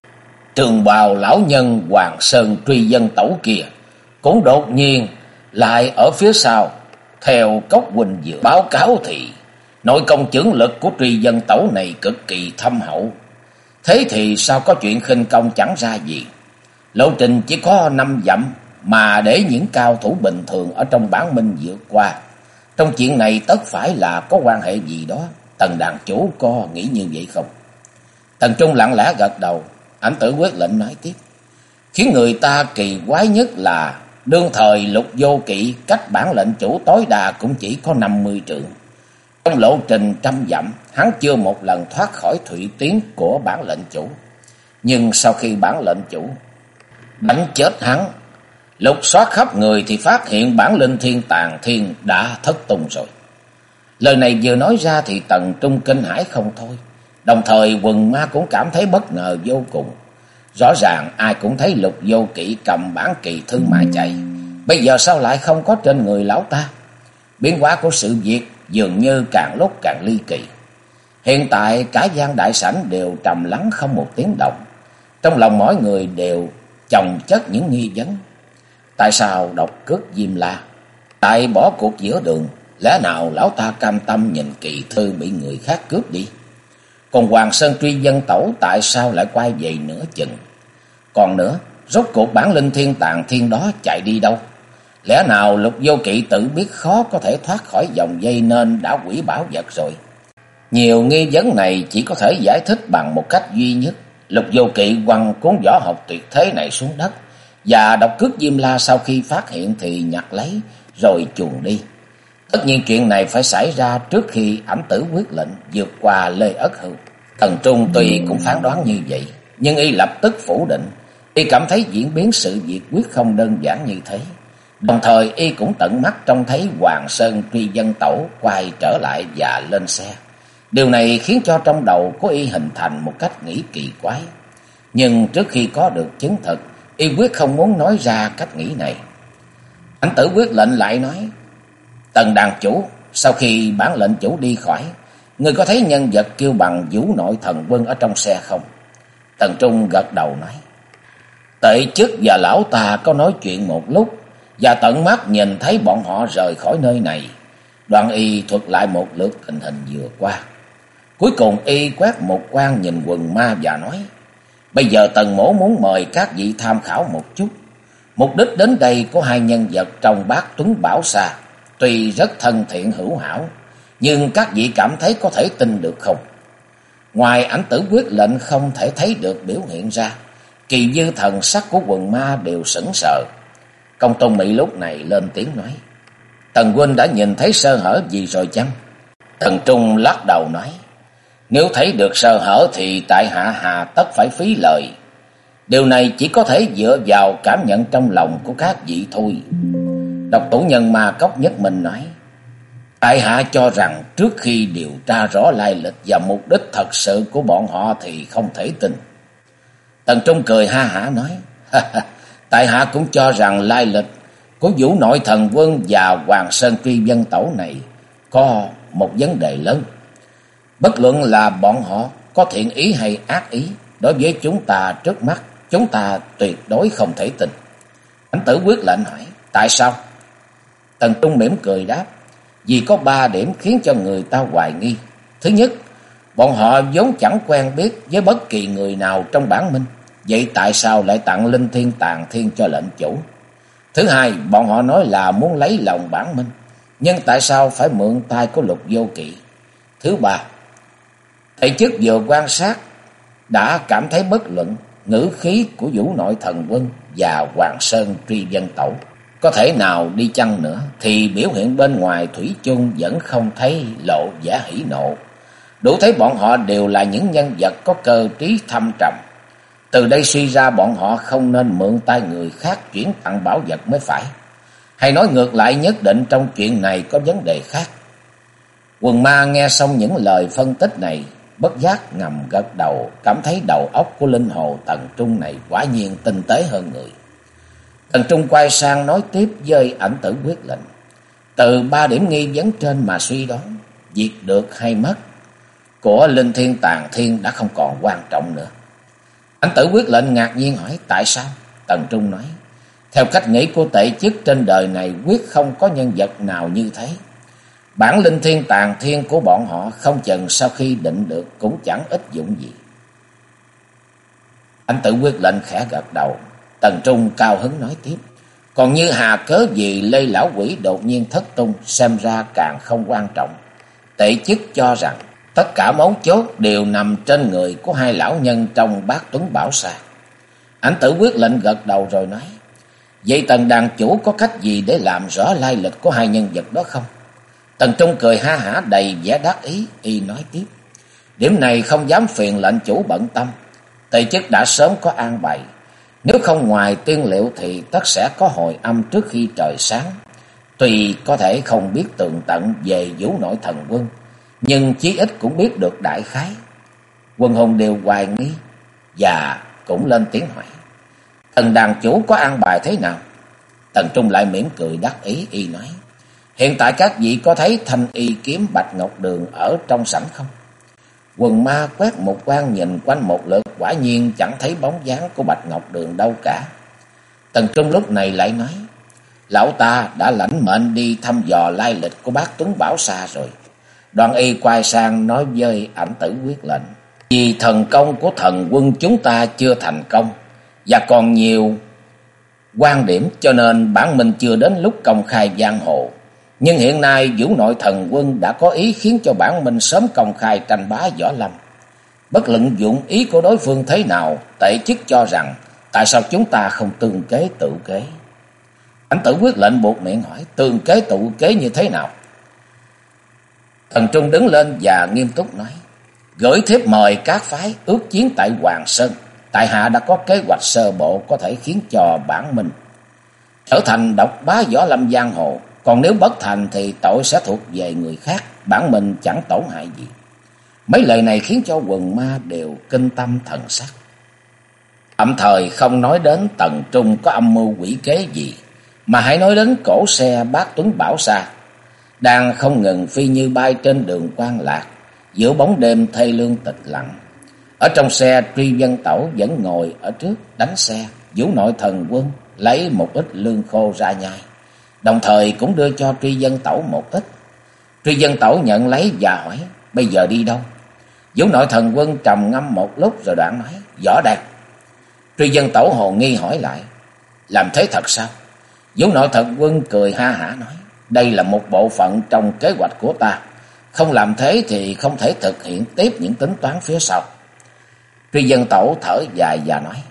Trường bào lão nhân Hoàng Sơn truy dân tẩu kia cũng đột nhiên lại ở phía sau. Theo Cốc Huynh vừa báo cáo thì nội công chưởng lực của truy dân tẩu này cực kỳ thâm hậu. Thế thì sao có chuyện khinh công chẳng ra gì? Lộ trình chỉ có 5 dặm mà để những cao thủ bình thường ở trong bản minh vượt qua. Trong chuyện này tất phải là có quan hệ gì đó. Tần đàn chủ có nghĩ như vậy không? Tần Trung lặng lẽ gật đầu. Ảnh Tử Quyết lệnh nói tiếp. Khiến người ta kỳ quái nhất là đương thời Lục Vô Kỵ cách bản lệnh chủ tối đa cũng chỉ có 50 trượng. Trong lộ trình 100 dặm, hắn chưa một lần thoát khỏi thủy tiến của bản lệnh chủ. Nhưng sau khi bản lệnh chủ đánh chết hắn, lục soát khắp người thì phát hiện bản linh thiên tàng thiên đã thất tung rồi. Lời này vừa nói ra thì Tần Trung kinh hãi không thôi. Đồng thời quần ma cũng cảm thấy bất ngờ vô cùng. Rõ ràng ai cũng thấy Lục Vô Kỵ cầm bản kỳ thư mà chạy. Bây giờ sao lại không có trên người lão ta? Biến hóa của sự việc dường như càng lúc càng ly kỳ. Hiện tại cả gian đại sảnh đều trầm lắng không một tiếng động. Trong lòng mỗi người đều chồng chất những nghi vấn. Tại sao độc cước Diêm La tại bỏ cuộc giữa đường? Lẽ nào lão ta cam tâm nhìn kỳ thư bị người khác cướp đi? Còn Hoàng Sơn truy dân tẩu tại sao lại quay về nửa chừng? Còn nữa, rốt cuộc bản linh thiên tàng thiên đó chạy đi đâu? Lẽ nào Lục Vô Kỵ tự biết khó có thể thoát khỏi vòng dây nên đã hủy bảo vật rồi? Nhiều nghi vấn này chỉ có thể giải thích bằng một cách duy nhất. Lục Vô Kỵ quăng cuốn võ học tuyệt thế này xuống đất, và độc cước Diêm La sau khi phát hiện thì nhặt lấy rồi chuồn đi. Tất nhiên chuyện này phải xảy ra trước khi Ảnh Tử Quyết lệnh vượt qua Lê Ất Hưu. Tần Trung tuy cũng phán đoán như vậy, nhưng y lập tức phủ định. Y cảm thấy diễn biến sự việc quyết không đơn giản như thế. Đồng thời y cũng tận mắt trông thấy Hoàng Sơn truy dân tẩu quay trở lại và lên xe. Điều này khiến cho trong đầu của y hình thành một cách nghĩ kỳ quái. Nhưng trước khi có được chứng thực, y quyết không muốn nói ra cách nghĩ này. Ảnh Tử Quyết lệnh lại nói. Tần đàn chủ, sau khi bản lệnh chủ đi khỏi, người có thấy nhân vật kêu bằng Vũ Nội Thần Quân ở trong xe không? Tần Trung gật đầu nói. Tệ chức và lão ta có nói chuyện một lúc, và tận mắt nhìn thấy bọn họ rời khỏi nơi này. Đoạn y thuật lại một lượt tình hình vừa qua. Cuối cùng y quét một quan nhìn quần ma và nói. Bây giờ Tần mỗ muốn mời các vị tham khảo một chút. Mục đích đến đây có hai nhân vật trong Bát Tuấn Bảo Sa. Tuy rất thân thiện hữu hảo, nhưng các vị cảm thấy có thể tin được không? Ngoài Ảnh Tử Quyết lệnh không thể thấy được biểu hiện ra, kỳ dư thần sắc của quần ma đều sững sờ. Công Tôn Mỹ lúc này lên tiếng nói. Tần huynh đã nhìn thấy sơ hở gì rồi chăng? Tần Trung lắc đầu nói, nếu thấy được sơ hở thì tại hạ hà tất phải phí lời. Điều này chỉ có thể dựa vào cảm nhận trong lòng của các vị thôi. Độc thủ nhân Ma Cốc nhất mình nói, tại hạ cho rằng trước khi điều tra rõ lai lịch và mục đích thật sự của bọn họ thì không thể tin. Tần Trung cười ha hả nói, tại hạ cũng cho rằng lai lịch của Vũ Nội Thần Quân và Hoàng Sơn Truy Vân Tẩu này có một vấn đề lớn. Bất luận là bọn họ có thiện ý hay ác ý, đối với chúng ta trước mắt, chúng ta tuyệt đối không thể tin. Ảnh Tử quyết lệnh hỏi, tại sao? Tần Trung mỉm cười đáp, vì có 3 điểm khiến cho người ta hoài nghi. Thứ nhất, bọn họ vốn chẳng quen biết với bất kỳ người nào trong bản minh, vậy tại sao lại tặng Linh Thiên Tàn Thiên cho lệnh chủ? Thứ hai, bọn họ nói là muốn lấy lòng bản minh, nhưng tại sao phải mượn tay của Lục Vô Kỵ? Thứ ba, thầy chức vừa quan sát đã cảm thấy bất luận ngữ khí của Vũ Nội Thần Quân và Hoàng Sơn Truy Vân Tẩu có thể nào đi chăng nữa, thì biểu hiện bên ngoài thủy chung vẫn không thấy lộ vẻ hỉ nộ. Đủ thấy bọn họ đều là những nhân vật có cơ trí thâm trầm. Từ đây suy ra bọn họ không nên mượn tay người khác chuyển tặng bảo vật mới phải. Hay nói ngược lại, nhất định trong chuyện này có vấn đề khác. Quần Ma nghe xong những lời phân tích này, bất giác ngầm gật đầu, cảm thấy đầu óc của linh hồ Tần Trung này quả nhiên tinh tế hơn người. Tần Trung quay sang nói tiếp với Ảnh Tử quyết lệnh, từ 3 điểm nghi vấn trên mà suy đoán, việc được hay mất của Linh Thiên Tàn Thiên đã không còn quan trọng nữa. Ảnh Tử quyết lệnh ngạc nhiên hỏi, tại sao? Tần Trung nói, theo cách nghĩ của tệ chức trên đời này quyết không có nhân vật nào như thế. Bản Linh Thiên Tàn Thiên của bọn họ không chừng sau khi định được cũng chẳng ích dụng gì. Ảnh Tử quyết lệnh khẽ gật đầu. Tần Trung cao hứng nói tiếp, còn như hà cớ gì Lê Lão Quỷ đột nhiên thất tung, xem ra càng không quan trọng. Tệ chức cho rằng tất cả mấu chốt đều nằm trên người của 2 lão nhân trong Bát Tuấn Bảo Sa. Ảnh Tử quyết lệnh gật đầu rồi nói, vậy Tần đàn chủ có cách gì để làm rõ lai lịch của 2 nhân vật đó không? Tần Trung cười ha hả đầy vẻ đắc ý, y nói tiếp, điểm này không dám phiền lệnh chủ bận tâm. Tề chức đã sớm có an bài, nếu không ngoài tiên liệu thì tất sẽ có hồi âm trước khi trời sáng. Tuy có thể không biết tường tận về Vũ Nội Thần Quân, nhưng chí ít cũng biết được đại khái. Quân hùng đều hoài nghi và cũng lên tiếng hỏi, Tần đàn chủ có an bài thế nào? Tần Trung lại mỉm cười đắc ý, y nói, hiện tại các vị có thấy thanh y kiếm Bạch Ngọc Đường ở trong sảnh không? Quần Ma quét một quan nhìn quanh một lượt, quả nhiên chẳng thấy bóng dáng của Bạch Ngọc Đường đâu cả. Tần Trung lúc này lại nói, lão ta đã lãnh mệnh đi thăm dò lai lịch của Bát Tuấn Bảo Sa rồi. Đoàn y quay sang nói với Ảnh Tử quyết lệnh, vì thần công của thần quân chúng ta chưa thành công và còn nhiều quan điểm, cho nên bản minh chưa đến lúc công khai giang hồ. Nhưng hiện nay Vũ Nội Thần Quân đã có ý khiến cho bản minh sớm công khai tranh bá võ lâm. Bất luận dụng ý của đối phương thế nào, tệ chức cho rằng tại sao chúng ta không tương kế tự kế? Ảnh Tử quyết lệnh buộc miệng hỏi, tương kế tự kế như thế nào? Thần Trung đứng lên và nghiêm túc nói, gửi thiếp mời các phái ước chiến tại Hoàng Sơn. Tại hạ đã có kế hoạch sơ bộ có thể khiến cho bản minh trở thành độc bá võ lâm giang hồ. Còn nếu bất thành thì tội sẽ thuộc về người khác, bản mình chẳng tổn hại gì. Mấy lời này khiến cho quần ma đều kinh tâm thần sắc. Tạm thời không nói đến Tần Trung có âm mưu quỷ kế gì, mà hãy nói đến cổ xe Bát Tuấn Bảo Sa đang không ngừng phi như bay trên đường Quan Lạc, giữa bóng đêm thê lương tịch lặng. Ở trong xe, Truy Vân Tẩu vẫn ngồi ở trước đánh xe. Vũ Nội Thần Quân lấy một ít lương khô ra nhai, đồng thời cũng đưa cho Truy Vân Tẩu một ít. Truy Vân Tẩu nhận lấy và hỏi, bây giờ đi đâu? Vũ Nội Thần Quân trầm ngâm một lúc rồi đoạn nói, võ đàn. Truy Vân Tẩu hồ nghi hỏi lại, làm thế thật sao? Vũ Nội Thần Quân cười ha hả nói, đây là một bộ phận trong kế hoạch của ta, không làm thế thì không thể thực hiện tiếp những tính toán phía sau. Truy Vân Tẩu thở dài và nói,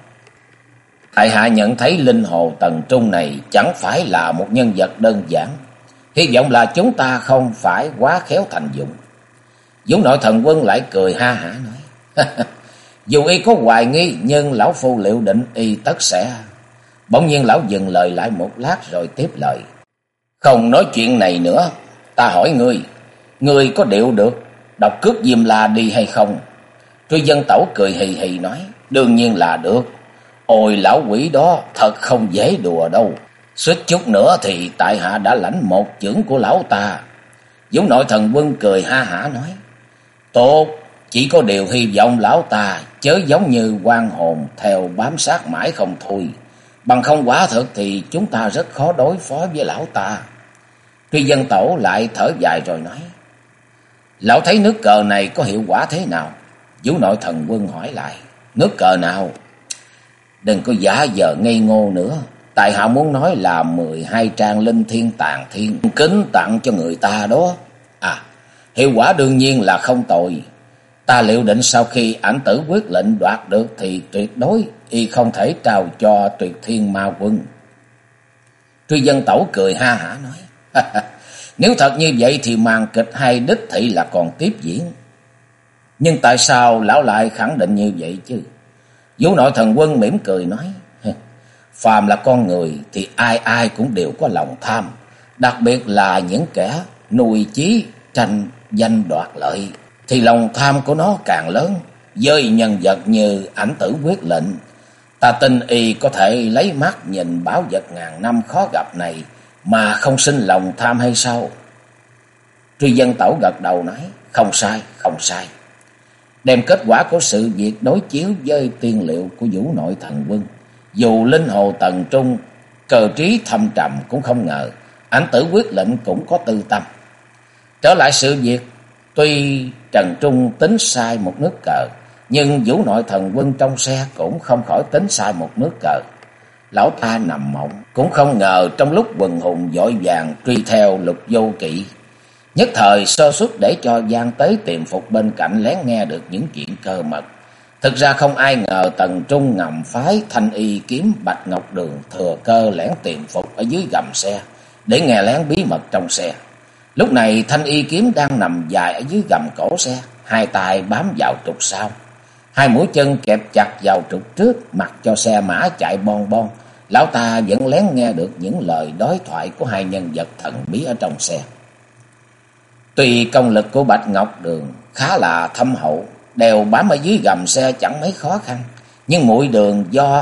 tại hạ nhận thấy linh hồ Tần Trung này chẳng phải là một nhân vật đơn giản. Hy vọng là chúng ta không phải quá khéo thành dụng. Vũ Nội Thần Quân lại cười ha hả nói. Dù y có hoài nghi, nhưng lão phu liệu định y tất sẽ. Bỗng nhiên lão dừng lời lại một lát rồi tiếp lời. Không nói chuyện này nữa, ta hỏi ngươi có điệu được độc cước Diêm La đi hay không? Truy Dân Tẩu cười hì hì nói. Đương nhiên là được. Ôi lão quỷ đó thật không dễ đùa đâu. Suýt chút nữa thì tại hạ đã lãnh một chưởng của lão ta. Vũ Nội Thần Quân cười ha hả nói. Tốt, chỉ có điều hy vọng lão ta chớ giống như oan hồn theo bám sát mãi không thôi. Bằng không quả thực thì chúng ta rất khó đối phó với lão ta. Truy Dân Tẩu lại thở dài rồi nói. Lão thấy nước cờ này có hiệu quả thế nào? Vũ Nội Thần Quân hỏi lại. Nước cờ nào? Đừng có giả vờ ngây ngô nữa. Tại hạ muốn nói là 12 trang linh thiên tàn thiên kính tặng cho người ta đó. À, hiệu quả đương nhiên là không tồi. Ta liệu định sau khi ảnh tử quyết lệnh đoạt được thì tuyệt đối y không thể trao cho Tuyệt Thiên Ma Quân. Truy Dân Tẩu cười ha hả nói. Nếu thật như vậy thì màn kịch hay đích thị là còn tiếp diễn. Nhưng tại sao lão lại khẳng định như vậy chứ? Vũ Nội Thần Quân mỉm cười nói. Phàm là con người thì ai ai cũng đều có lòng tham. Đặc biệt là những kẻ nuôi chí tranh danh đoạt lợi. Thì lòng tham của nó càng lớn. Với nhân vật như ảnh tử quyết lệnh, ta tin y có thể lấy mắt nhìn bảo vật ngàn năm khó gặp này mà không sinh lòng tham hay sao? Truy Dân Tẩu gật đầu nói. Không sai, không sai. Đem kết quả của sự việc đối chiếu với tiên liệu của Vũ Nội Thần Quân, dù linh hồ tầng trung cờ trí thâm trầm cũng không ngờ ảnh tử quyết lệnh cũng có tư tâm. Trở lại sự việc, tuy Trần Trung tính sai một nước cờ, nhưng Vũ Nội Thần Quân trong xe cũng không khỏi tính sai một nước cờ. Lão ta nằm mộng cũng không ngờ trong lúc quần hùng vội vàng truy theo Lục Vô Kỵ, nhất thời sơ suất để cho gian tế tiềm phục bên cạnh lén nghe được những chuyện cơ mật. Thực ra không ai ngờ Tần Trung ngầm phái Thanh Y kiếm Bạch Ngọc Đường thừa cơ lén tiềm phục ở dưới gầm xe để nghe lén bí mật trong xe. Lúc này Thanh Y kiếm đang nằm dài ở dưới gầm cổ xe, hai tay bám vào trục sau, hai mũi chân kẹp chặt vào trục trước, mặc cho xe mã chạy bon bon. Lão ta vẫn lén nghe được những lời đối thoại của hai nhân vật thần bí ở trong xe. Tuy công lực của Bạch Ngọc Đường khá là thâm hậu, đèo bám ở dưới gầm xe chẳng mấy khó khăn, nhưng mũi đường do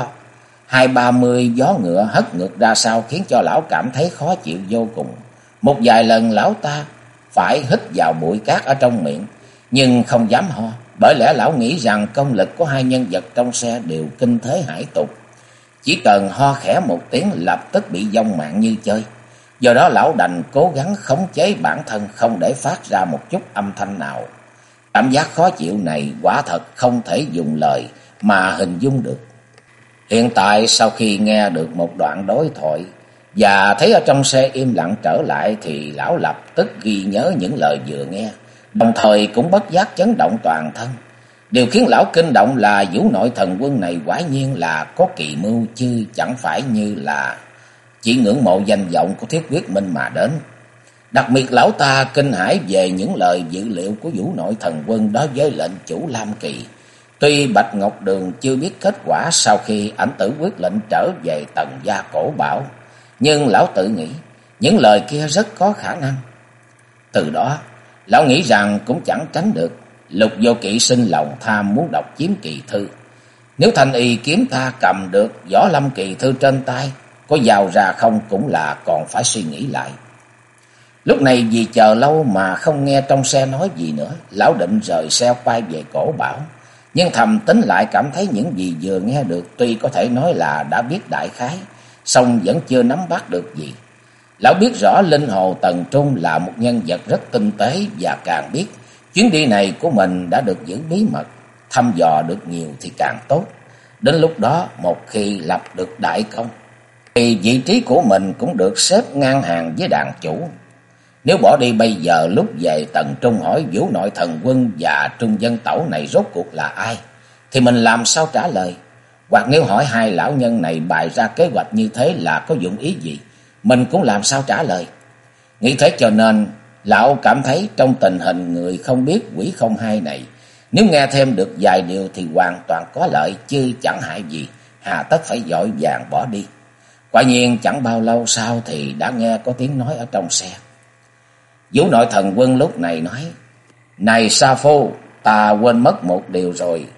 20-30 gió ngựa hất ngược ra sau khiến cho lão cảm thấy khó chịu vô cùng. Một vài lần lão ta phải hít vào bụi cát ở trong miệng, nhưng không dám ho, bởi lẽ lão nghĩ rằng công lực của hai nhân vật trong xe đều kinh thế hải tục. Chỉ cần ho khẽ một tiếng lập tức bị vong mạng như chơi. Do đó lão đành cố gắng khống chế bản thân không để phát ra một chút âm thanh nào. Cảm giác khó chịu này quả thật không thể dùng lời mà hình dung được. Hiện tại sau khi nghe được một đoạn đối thoại và thấy ở trong xe im lặng trở lại thì lão lập tức ghi nhớ những lời vừa nghe, đồng thời cũng bất giác chấn động toàn thân. Điều khiến lão kinh động là Vũ Nội Thần Quân này quả nhiên là có kỳ mưu, chứ chẳng phải như là chỉ ngưỡng mộ danh vọng của Thiết Quyết Minh mà đến. Đặc biệt lão ta kinh hãi về những lời dự liệu của Vũ Nội Thần Quân đối với lệnh chủ Lam Kỳ. Tuy Bạch Ngọc Đường chưa biết kết quả sau khi ảnh tử quyết lệnh trở về Tần gia cổ bảo, nhưng lão tự nghĩ những lời kia rất có khả năng. Từ đó lão nghĩ rằng cũng chẳng tránh được Lục Vô Kỵ sinh lòng tham muốn độc chiếm kỳ thư. Nếu Thanh Y kiếm ta cầm được Võ Lâm kỳ thư trên tay, có vào ra không cũng là còn phải suy nghĩ lại. Lúc này vì chờ lâu mà không nghe trong xe nói gì nữa, lão định rời xe quay về cổ bảo. Nhưng thầm tính lại cảm thấy những gì vừa nghe được tuy có thể nói là đã biết đại khái, song vẫn chưa nắm bắt được gì. Lão biết rõ linh hồ Tần Trung là một nhân vật rất tinh tế, và càng biết chuyến đi này của mình đã được giữ bí mật, thăm dò được nhiều thì càng tốt. Đến lúc đó một khi lập được đại công thì vị trí của mình cũng được xếp ngang hàng với đàn chủ. Nếu bỏ đi bây giờ lúc về Tần Trung hỏi Vũ Nội Thần Quân và Trung Dân Tẩu này rốt cuộc là ai, thì mình làm sao trả lời? Hoặc nếu hỏi hai lão nhân này bày ra kế hoạch như thế là có dụng ý gì, mình cũng làm sao trả lời? Nghĩ thế cho nên lão cảm thấy trong tình hình người không biết quỷ không hay này, nếu nghe thêm được vài điều thì hoàn toàn có lợi chứ chẳng hại gì, hà tất phải vội vàng bỏ đi. Quả nhiên chẳng bao lâu sau thì đã nghe có tiếng nói ở trong xe. Vũ Nội Thần Quân lúc này nói: "Này Sa Phu, ta quên mất một điều rồi,